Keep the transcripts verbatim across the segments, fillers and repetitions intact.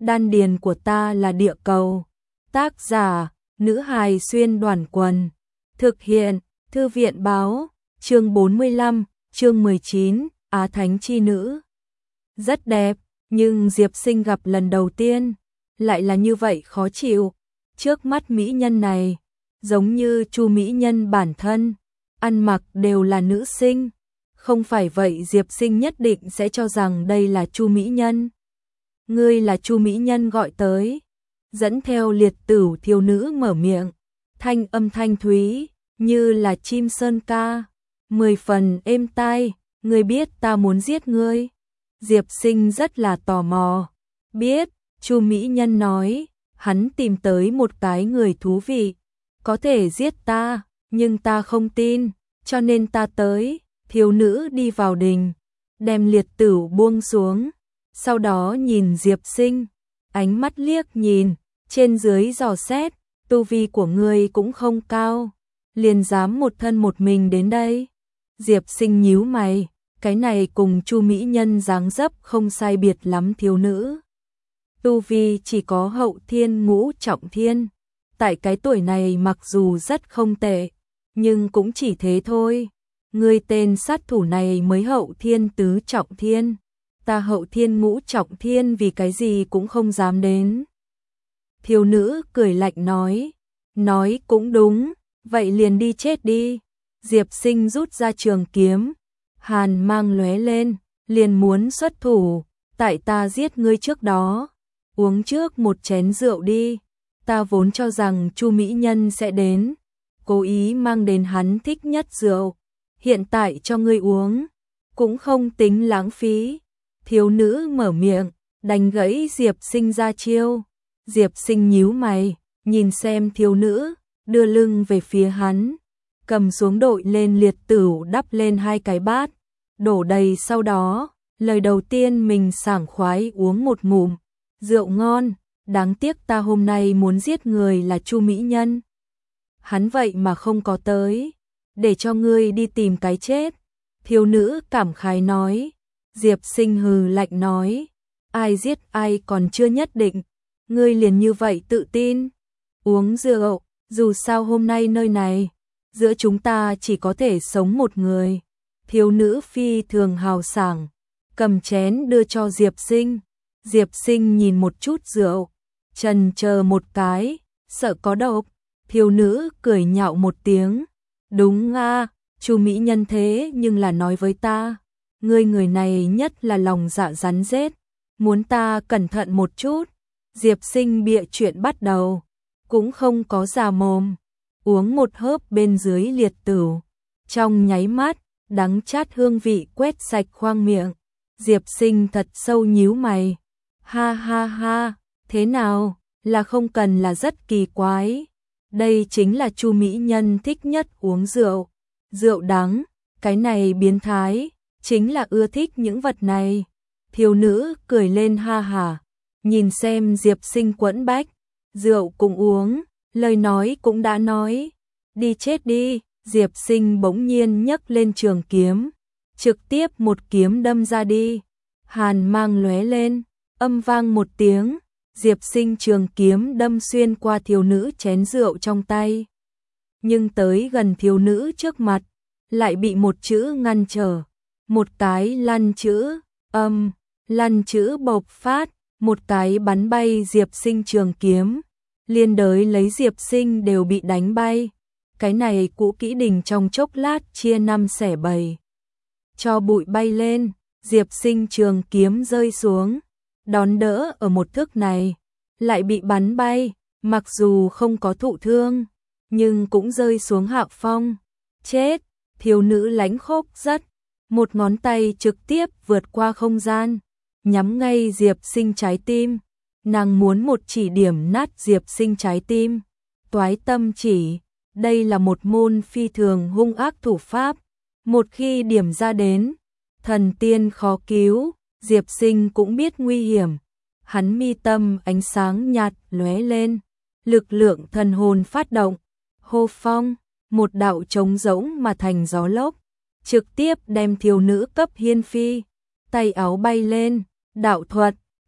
đan điền của ta là địa cầu. Tác giả, nữ hài xuyên đoàn quần. Thực hiện, thư viện báo, chương bốn mươi lăm, chương mười chín, Á Thánh chi nữ. Rất đẹp, nhưng Diệp Sinh gặp lần đầu tiên, lại là như vậy khó chịu. Trước mắt mỹ nhân này, giống như Chu mỹ nhân bản thân, ăn mặc đều là nữ sinh. Không phải vậy Diệp Sinh nhất định sẽ cho rằng đây là Chu mỹ nhân. Ngươi là Chu mỹ nhân gọi tới. Dẫn theo liệt tửu thiếu nữ mở miệng, thanh âm thanh thúy, như là chim sơn ca, mười phần êm tai. Ngươi biết ta muốn giết ngươi. Diệp Sinh rất là tò mò. Biết, Chu mỹ nhân nói, hắn tìm tới một cái người thú vị, có thể giết ta, nhưng ta không tin, cho nên ta tới. Thiếu nữ đi vào đình, đem liệt tửu buông xuống, sau đó nhìn Diệp Sinh, ánh mắt liếc nhìn, trên dưới dò xét, tu vi của ngươi cũng không cao, liền dám một thân một mình đến đây. Diệp Sinh nhíu mày, cái này cùng Chu mỹ nhân dáng dấp không sai biệt lắm thiếu nữ. Tu vi chỉ có hậu thiên ngũ trọng thiên, tại cái tuổi này mặc dù rất không tệ, nhưng cũng chỉ thế thôi. Ngươi tên sát thủ này mới hậu thiên tứ trọng thiên, ta hậu thiên ngũ trọng thiên vì cái gì cũng không dám đến. Thiếu nữ cười lạnh nói, nói cũng đúng, vậy liền đi chết đi. Diệp Sinh rút ra trường kiếm, hàn mang lóe lên, liền muốn xuất thủ, tại ta giết ngươi trước đó, uống trước một chén rượu đi. Ta vốn cho rằng Chu mỹ nhân sẽ đến, cố ý mang đến hắn thích nhất rượu, hiện tại cho ngươi uống, cũng không tính lãng phí. Thiếu nữ mở miệng, đánh gãy Diệp Sinh ra chiêu. Diệp Sinh nhíu mày, nhìn xem thiếu nữ, đưa lưng về phía hắn, cầm xuống đội lên liệt tửu đắp lên hai cái bát, đổ đầy. Sau đó, lời đầu tiên mình sảng khoái uống một ngụm, rượu ngon, đáng tiếc ta hôm nay muốn giết người là Chu mỹ nhân. Hắn vậy mà không có tới, để cho ngươi đi tìm cái chết. Thiếu nữ cảm khái nói. Diệp Sinh hừ lạnh nói, ai giết ai còn chưa nhất định, ngươi liền như vậy tự tin. Uống rượu, dù sao hôm nay nơi này, giữa chúng ta chỉ có thể sống một người. Thiếu nữ phi thường hào sảng, cầm chén đưa cho Diệp Sinh. Diệp Sinh nhìn một chút rượu, chần chờ một cái, sợ có độc. Thiếu nữ cười nhạo một tiếng, đúng a, Chu mỹ nhân thế nhưng là nói với ta, ngươi người này nhất là lòng dạ rắn rết, muốn ta cẩn thận một chút. Diệp Sinh bịa chuyện bắt đầu, cũng không có già mồm, uống một hớp bên dưới liệt tửu, trong nháy mắt, đắng chát hương vị quét sạch khoang miệng. Diệp Sinh thật sâu nhíu mày, ha ha ha, thế nào, là không cần là rất kỳ quái. Đây chính là Chu mỹ nhân thích nhất uống rượu, rượu đắng, cái này biến thái, chính là ưa thích những vật này. Thiếu nữ cười lên ha hả, nhìn xem Diệp Sinh quẫn bách, rượu cũng uống, lời nói cũng đã nói, đi chết đi. Diệp Sinh bỗng nhiên nhấc lên trường kiếm, trực tiếp một kiếm đâm ra đi, hàn mang lóe lên, âm vang một tiếng, Diệp Sinh trường kiếm đâm xuyên qua thiếu nữ chén rượu trong tay. Nhưng tới gần thiếu nữ trước mặt, lại bị một chữ ngăn trở, một cái lăn chữ, âm, lăn chữ bộc phát, một cái bắn bay Diệp Sinh trường kiếm, liên đới lấy Diệp Sinh đều bị đánh bay. Cái này cũ kỹ đình trong chốc lát chia năm xẻ bảy, cho bụi bay lên, Diệp Sinh trường kiếm rơi xuống, đón đỡ ở một thước này, lại bị bắn bay, mặc dù không có thụ thương, nhưng cũng rơi xuống hạ phong. Chết, thiếu nữ lánh khốc rất, một ngón tay trực tiếp vượt qua không gian, nhắm ngay Diệp Sinh trái tim, nàng muốn một chỉ điểm nát Diệp Sinh trái tim. Toái tâm chỉ, đây là một môn phi thường hung ác thủ pháp, một khi điểm ra đến, thần tiên khó cứu. Diệp Sinh cũng biết nguy hiểm, hắn mi tâm ánh sáng nhạt lóe lên, lực lượng thần hồn phát động, hô phong, một đạo trống rỗng mà thành gió lốc, trực tiếp đem thiếu nữ cấp hiên phi, tay áo bay lên, đạo thuật,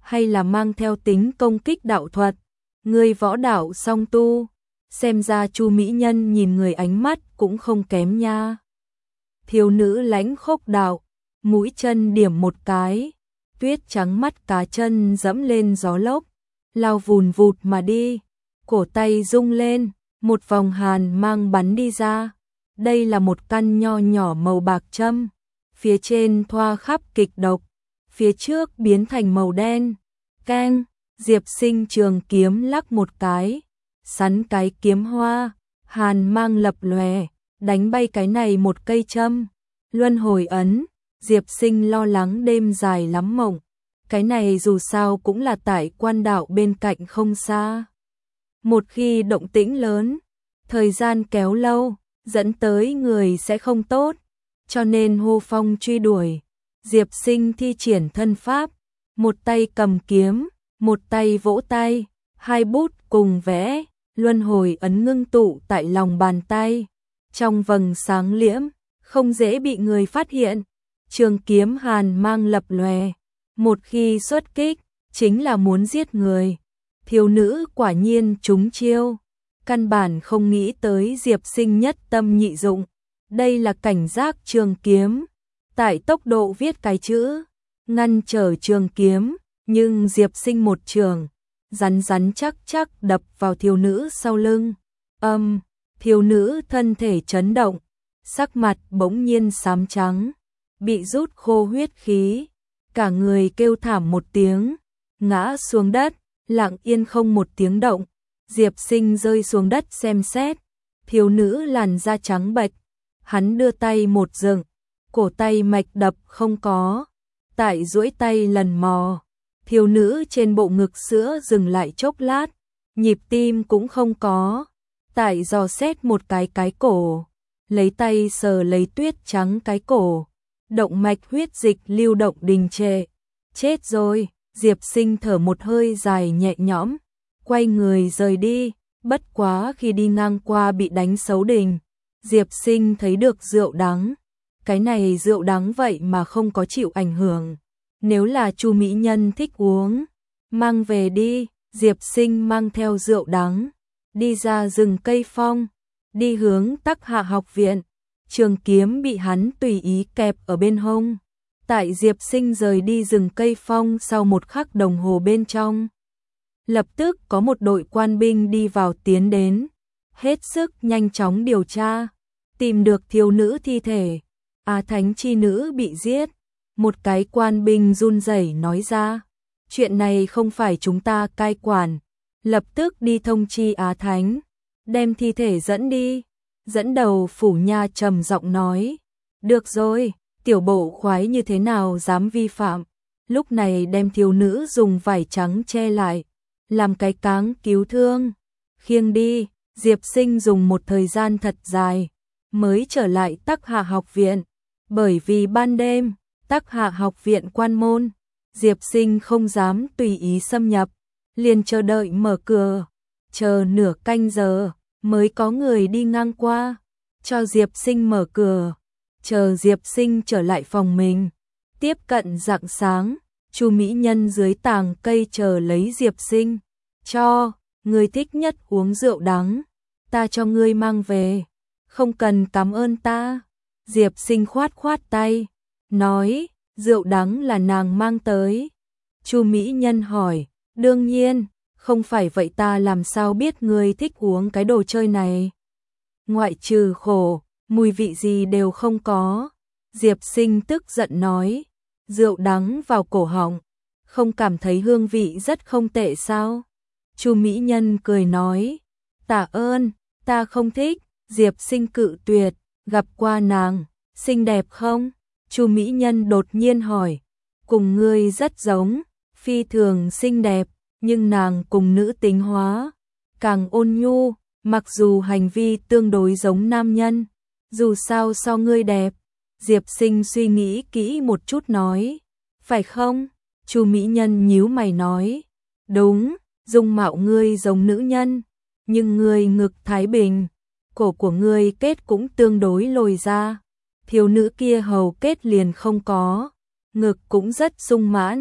hay là mang theo tính công kích đạo thuật? Ngươi võ đạo song tu, xem ra Chu mỹ nhân nhìn người ánh mắt cũng không kém nha. Thiếu nữ lãnh khốc đạo, mũi chân điểm một cái, tuyết trắng mắt cá chân dẫm lên gió lốc, lao vùn vụt mà đi, cổ tay rung lên, một vòng hàn mang bắn đi ra. Đây là một căn nho nhỏ màu bạc châm, phía trên thoa khắp kịch độc, phía trước biến thành màu đen. Keng, Diệp Sinh trường kiếm lắc một cái, sắn cái kiếm hoa, hàn mang lập lòe, đánh bay cái này một cây châm. Luân hồi ấn, Diệp Sinh lo lắng đêm dài lắm mộng, cái này dù sao cũng là tại quan đạo bên cạnh không xa. Một khi động tĩnh lớn, thời gian kéo lâu, dẫn tới người sẽ không tốt, cho nên hô phong truy đuổi. Diệp Sinh thi triển thân pháp, một tay cầm kiếm, một tay vỗ tay, hai bút cùng vẽ, luân hồi ấn ngưng tụ tại lòng bàn tay, trong vầng sáng liễm, không dễ bị người phát hiện. Trường kiếm hàn mang lập lòe, một khi xuất kích, chính là muốn giết người. Thiếu nữ quả nhiên trúng chiêu, căn bản không nghĩ tới Diệp Sinh nhất tâm nhị dụng. Đây là cảnh giác trường kiếm, tại tốc độ viết cái chữ, ngăn trở trường kiếm, nhưng Diệp Sinh một trường, rắn rắn chắc chắc đập vào thiếu nữ sau lưng. Âm, thiếu nữ thân thể chấn động, sắc mặt bỗng nhiên xám trắng, bị rút khô huyết khí, cả người kêu thảm một tiếng, ngã xuống đất, lặng yên không một tiếng động. Diệp Sinh rơi xuống đất xem xét, thiếu nữ làn da trắng bệch, hắn đưa tay một dựng, cổ tay mạch đập không có, tại duỗi tay lần mò, thiếu nữ trên bộ ngực sữa dừng lại chốc lát, nhịp tim cũng không có, tại dò xét một cái cái cổ, lấy tay sờ lấy tuyết trắng cái cổ, động mạch huyết dịch lưu động đình trệ. Chết rồi, Diệp Sinh thở một hơi dài nhẹ nhõm, quay người rời đi, bất quá khi đi ngang qua bị đánh xấu đình, Diệp Sinh thấy được rượu đắng, cái này rượu đắng vậy mà không có chịu ảnh hưởng, nếu là Chu mỹ nhân thích uống, mang về đi. Diệp Sinh mang theo rượu đắng, đi ra rừng cây phong, đi hướng Tắc Hạ học viện, trường kiếm bị hắn tùy ý kẹp ở bên hông. Tại Diệp Sinh rời đi rừng cây phong sau một khắc đồng hồ bên trong, lập tức có một đội quan binh đi vào tiến đến, hết sức nhanh chóng điều tra, tìm được thiếu nữ thi thể, Á Thánh chi nữ bị giết. Một cái quan binh run rẩy nói ra, chuyện này không phải chúng ta cai quản, lập tức đi thông chi Á Thánh, đem thi thể dẫn đi. Dẫn đầu phủ nha trầm giọng nói, được rồi, tiểu bộ khoái như thế nào dám vi phạm, lúc này đem thiếu nữ dùng vải trắng che lại, làm cái cáng cứu thương, khiêng đi. Diệp Sinh dùng một thời gian thật dài, mới trở lại Tắc Hạ học viện, bởi vì ban đêm, Tắc Hạ học viện quan môn, Diệp Sinh không dám tùy ý xâm nhập, liền chờ đợi mở cửa, chờ nửa canh giờ, mới có người đi ngang qua, cho Diệp Sinh mở cửa, chờ Diệp Sinh trở lại phòng mình. Tiếp cận rạng sáng, Chu mỹ nhân dưới tàng cây chờ lấy Diệp Sinh, cho, người thích nhất uống rượu đắng, ta cho ngươi mang về, không cần cảm ơn ta. Diệp Sinh khoát khoát tay, nói, rượu đắng là nàng mang tới. Chu mỹ nhân hỏi, đương nhiên, không phải vậy ta làm sao biết ngươi thích uống cái đồ chơi này. Ngoại trừ khổ, mùi vị gì đều không có. Diệp Sinh tức giận nói, rượu đắng vào cổ họng, không cảm thấy hương vị rất không tệ sao? Chu mỹ nhân cười nói, tạ ơn, ta không thích. Diệp Sinh cự tuyệt, gặp qua nàng, xinh đẹp không? Chu mỹ nhân đột nhiên hỏi, cùng ngươi rất giống, phi thường xinh đẹp, nhưng nàng cùng nữ tính hóa, càng ôn nhu, mặc dù hành vi tương đối giống nam nhân, dù sao so ngươi đẹp. Diệp Sinh suy nghĩ kỹ một chút nói, phải không? Chu mỹ nhân nhíu mày nói, đúng, dung mạo ngươi giống nữ nhân, nhưng ngươi ngực thái bình, cổ của ngươi kết cũng tương đối lồi ra, thiếu nữ kia hầu kết liền không có, ngực cũng rất sung mãn,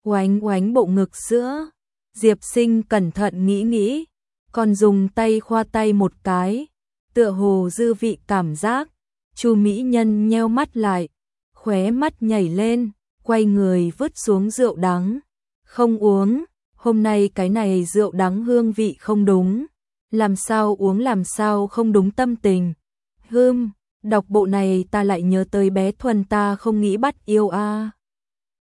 oánh oánh bộ ngực sữa. Diệp Sinh cẩn thận nghĩ nghĩ, còn dùng tay khoa tay một cái, tựa hồ dư vị cảm giác. Chu mỹ nhân nheo mắt lại, khóe mắt nhảy lên, quay người vứt xuống rượu đắng. Không uống, hôm nay cái này rượu đắng hương vị không đúng. Làm sao uống làm sao không đúng tâm tình. Hưm, đọc bộ này ta lại nhớ tới bé Thuần ta không nghĩ bắt yêu a. À.